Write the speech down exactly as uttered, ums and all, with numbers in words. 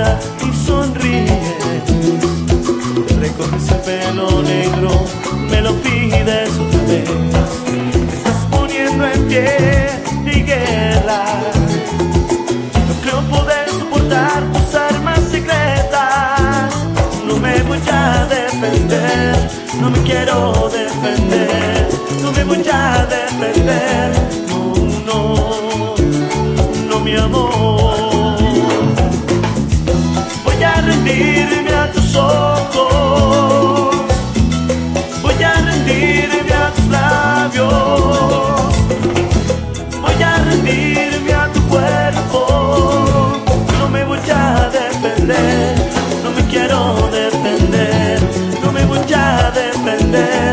y sonríe. Te recoges el pelo negro, me lo pides otra vez. Me estás poniendo en pie de guerra. No creo poder soportar tus armas secretas. No me voy a defender, no me quiero defender. No me voy a defender, no, no, no, mi amor. Voy a rendirme a tus ojos, voy a rendirme a tus labios, voy a rendirme a tu cuerpo. No me voy a defender, no me quiero defender, no me voy a defender.